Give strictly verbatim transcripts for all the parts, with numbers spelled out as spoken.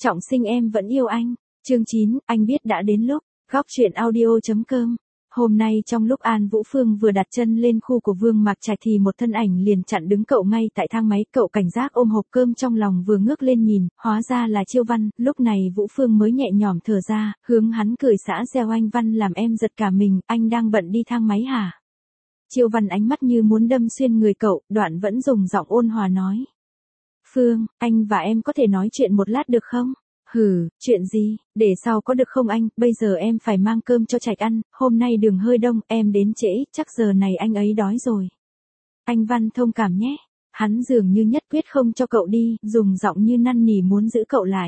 Trọng sinh em vẫn yêu anh. Chương chín, anh biết đã đến lúc. Góc truyện audio.com. Hôm nay trong lúc An Vũ Phương vừa đặt chân lên khu của Vương Mạc Trạch thì một thân ảnh liền chặn đứng cậu ngay tại thang máy. Cậu cảnh giác ôm hộp cơm trong lòng vừa ngước lên nhìn, hóa ra là Chiêu Văn. Lúc này Vũ Phương mới nhẹ nhõm thở ra, hướng hắn cười xã gieo. Anh Văn làm em giật cả mình, anh đang bận đi thang máy hả? Chiêu Văn ánh mắt như muốn đâm xuyên người cậu, đoạn vẫn dùng giọng ôn hòa nói. Phương, anh và em có thể nói chuyện một lát được không? Hừ, chuyện gì, để sau có được không anh, bây giờ em phải mang cơm cho Trạch ăn, hôm nay đường hơi đông, em đến trễ, chắc giờ này anh ấy đói rồi. Anh Văn thông cảm nhé, hắn dường như nhất quyết không cho cậu đi, dùng giọng như năn nỉ muốn giữ cậu lại.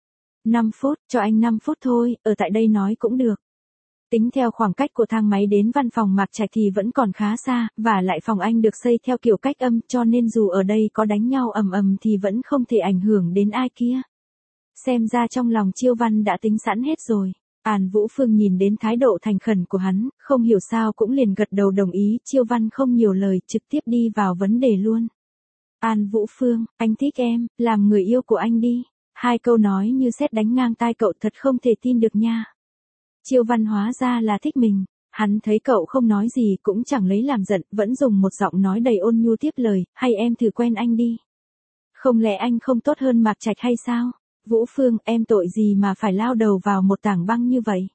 năm phút, cho anh năm phút thôi, ở tại đây nói cũng được. Tính theo khoảng cách của thang máy đến văn phòng Mạc Trạch thì vẫn còn khá xa, và lại phòng anh được xây theo kiểu cách âm, cho nên dù ở đây có đánh nhau ầm ầm thì vẫn không thể ảnh hưởng đến ai kia. Xem ra trong lòng Chiêu Văn đã tính sẵn hết rồi. An Vũ Phương nhìn đến thái độ thành khẩn của hắn, không hiểu sao cũng liền gật đầu đồng ý. Chiêu Văn không nhiều lời, trực tiếp đi vào vấn đề luôn. An Vũ Phương, anh thích em, làm người yêu của anh đi. Hai câu nói như sét đánh ngang tai cậu, thật không thể tin được nha. Chiêu Văn hóa ra là thích mình. Hắn thấy cậu không nói gì cũng chẳng lấy làm giận, vẫn dùng một giọng nói đầy ôn nhu tiếp lời, hay em thử quen anh đi. Không lẽ anh không tốt hơn Mạc Trạch hay sao? Vũ Phương, em tội gì mà phải lao đầu vào một tảng băng như vậy?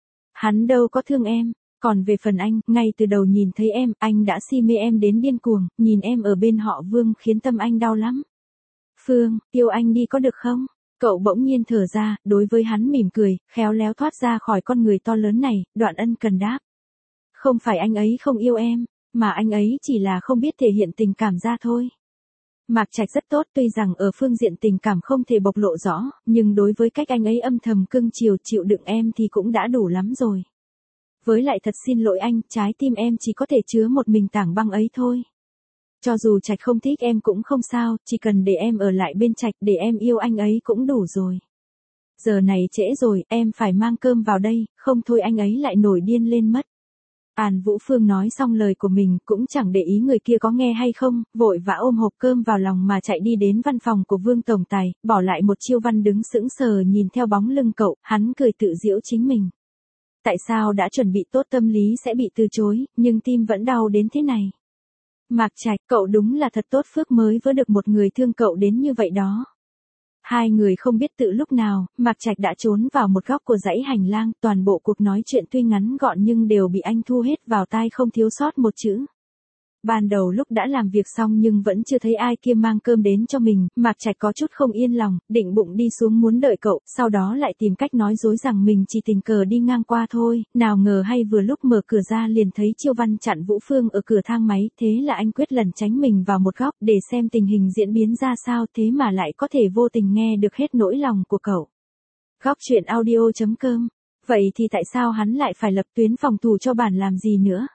Hắn đâu có thương em, còn về phần anh, ngay từ đầu nhìn thấy em, anh đã si mê em đến điên cuồng, nhìn em ở bên họ Vương khiến tâm anh đau lắm. Phương, yêu anh đi có được không? Cậu bỗng nhiên thở ra, đối với hắn mỉm cười, khéo léo thoát ra khỏi con người to lớn này, đoạn ân cần đáp. Không phải anh ấy không yêu em, mà anh ấy chỉ là không biết thể hiện tình cảm ra thôi. Mạc Trạch rất tốt, tuy rằng ở phương diện tình cảm không thể bộc lộ rõ, nhưng đối với cách anh ấy âm thầm cưng chiều chịu đựng em thì cũng đã đủ lắm rồi. Với lại thật xin lỗi anh, trái tim em chỉ có thể chứa một mình tảng băng ấy thôi. Cho dù Trạch không thích em cũng không sao, chỉ cần để em ở lại bên Trạch, để em yêu anh ấy cũng đủ rồi. Giờ này trễ rồi, em phải mang cơm vào đây, không thôi anh ấy lại nổi điên lên mất. An Vũ Phương nói xong lời của mình cũng chẳng để ý người kia có nghe hay không, vội vã ôm hộp cơm vào lòng mà chạy đi đến văn phòng của Vương Tổng Tài, bỏ lại một Chiêu Văn đứng sững sờ nhìn theo bóng lưng cậu, hắn cười tự giễu chính mình. Tại sao đã chuẩn bị tốt tâm lý sẽ bị từ chối, nhưng tim vẫn đau đến thế này. Mạc Trạch, cậu đúng là thật tốt phước mới vớ được một người thương cậu đến như vậy đó. Hai người không biết tự lúc nào, Mạc Trạch đã trốn vào một góc của dãy hành lang, toàn bộ cuộc nói chuyện tuy ngắn gọn nhưng đều bị anh thu hết vào tai không thiếu sót một chữ. Ban đầu lúc đã làm việc xong nhưng vẫn chưa thấy ai kia mang cơm đến cho mình, Mạc Trạch có chút không yên lòng, định bụng đi xuống muốn đợi cậu, sau đó lại tìm cách nói dối rằng mình chỉ tình cờ đi ngang qua thôi, nào ngờ hay vừa lúc mở cửa ra liền thấy Chiêu Văn chặn Vũ Phương ở cửa thang máy, thế là anh quyết lẩn tránh mình vào một góc để xem tình hình diễn biến ra sao, thế mà lại có thể vô tình nghe được hết nỗi lòng của cậu. Góc truyện audio.com. Vậy thì tại sao hắn lại phải lập tuyến phòng thủ cho bản làm gì nữa?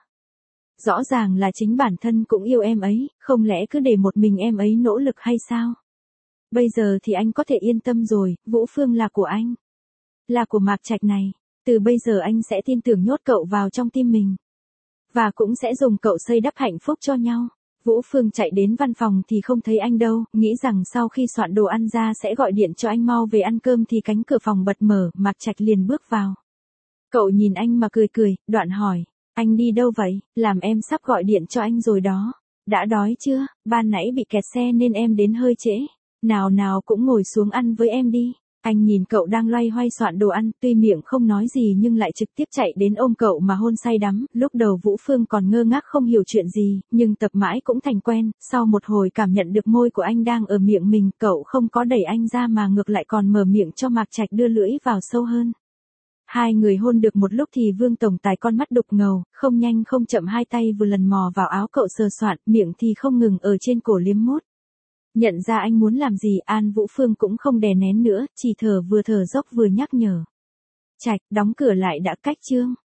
Rõ ràng là chính bản thân cũng yêu em ấy, không lẽ cứ để một mình em ấy nỗ lực hay sao? Bây giờ thì anh có thể yên tâm rồi, Vũ Phương là của anh. Là của Mạc Trạch này, từ bây giờ anh sẽ tin tưởng nhốt cậu vào trong tim mình. Và cũng sẽ dùng cậu xây đắp hạnh phúc cho nhau. Vũ Phương chạy đến văn phòng thì không thấy anh đâu, nghĩ rằng sau khi soạn đồ ăn ra sẽ gọi điện cho anh mau về ăn cơm thì cánh cửa phòng bật mở, Mạc Trạch liền bước vào. Cậu nhìn anh mà cười cười, đoạn hỏi. Anh đi đâu vậy, làm em sắp gọi điện cho anh rồi đó. Đã đói chưa, ban nãy bị kẹt xe nên em đến hơi trễ. Nào nào cũng ngồi xuống ăn với em đi. Anh nhìn cậu đang loay hoay soạn đồ ăn, tuy miệng không nói gì nhưng lại trực tiếp chạy đến ôm cậu mà hôn say đắm. Lúc đầu Vũ Phương còn ngơ ngác không hiểu chuyện gì, nhưng tập mãi cũng thành quen. Sau một hồi cảm nhận được môi của anh đang ở miệng mình, cậu không có đẩy anh ra mà ngược lại còn mở miệng cho Mạc Trạch đưa lưỡi vào sâu hơn. Hai người hôn được một lúc thì Vương Tổng Tài con mắt đục ngầu, không nhanh không chậm hai tay vừa lần mò vào áo cậu sờ soạn, miệng thì không ngừng ở trên cổ liếm mút. Nhận ra anh muốn làm gì, An Vũ Phương cũng không đè nén nữa, chỉ thở vừa thở dốc vừa nhắc nhở. Trạch, đóng cửa lại đã, cách chương.